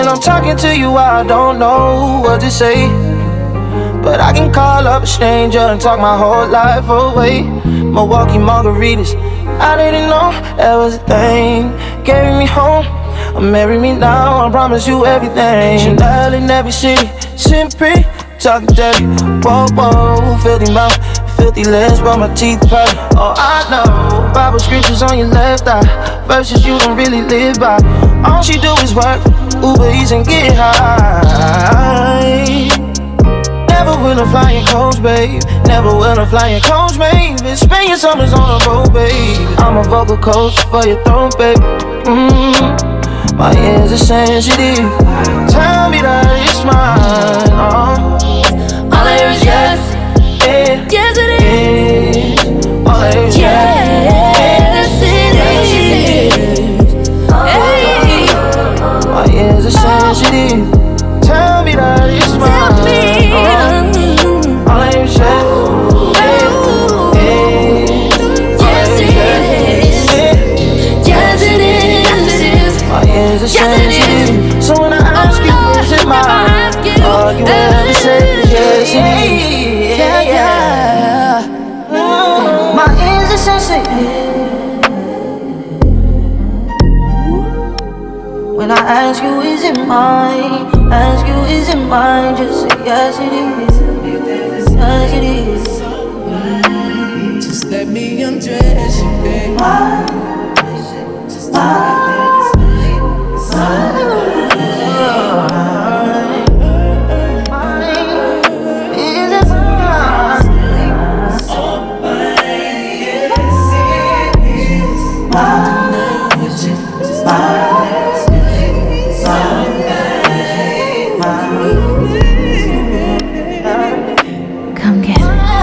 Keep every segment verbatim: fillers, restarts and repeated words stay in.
I'm talking to you, I don't know what to say. But I can call up a stranger and talk my whole life away. Milwaukee margaritas, I didn't know that was a thing. Carry me home, or marry me now, I promise you everything. Chanel in every city, sitting pretty, talking dirty. Whoa, whoa, filthy mouth, filthy lips, but my teeth pearly. Oh, I know, Bible scriptures on your left eye, verses you don't really live by. All she do is work, Uber Eats and get high. Never will I fly in coach, babe. Never will I fly in coach, babe. Spend your summers on a boat, babe. I'm a vocal coach for your throne, babe. Mm-hmm. My ears are sensitive. Tell me that it's mine. Uh. All I hear is yes. Yeah. Yes, it is. Yeah. All I hear is yes. Yes, it is. Hey. My ears are sensitive. Tell me that it's mine. Tell me. All I hear is yes. Yes, it is. So when I ask you, is it mine? All you ever say is yes, it is. Yeah, yeah. Mm. My ears are sensitive. When I ask you, is it mine? Ask you, is it mine? Just say yes, it is. Yes, it is. Just let me undress you, baby. Why? Just why? Come get it.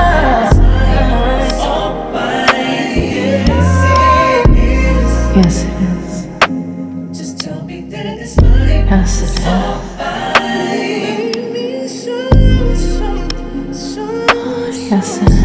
Yes, it is. Just tell me that it's mine. Yes, it is. Yes, it is.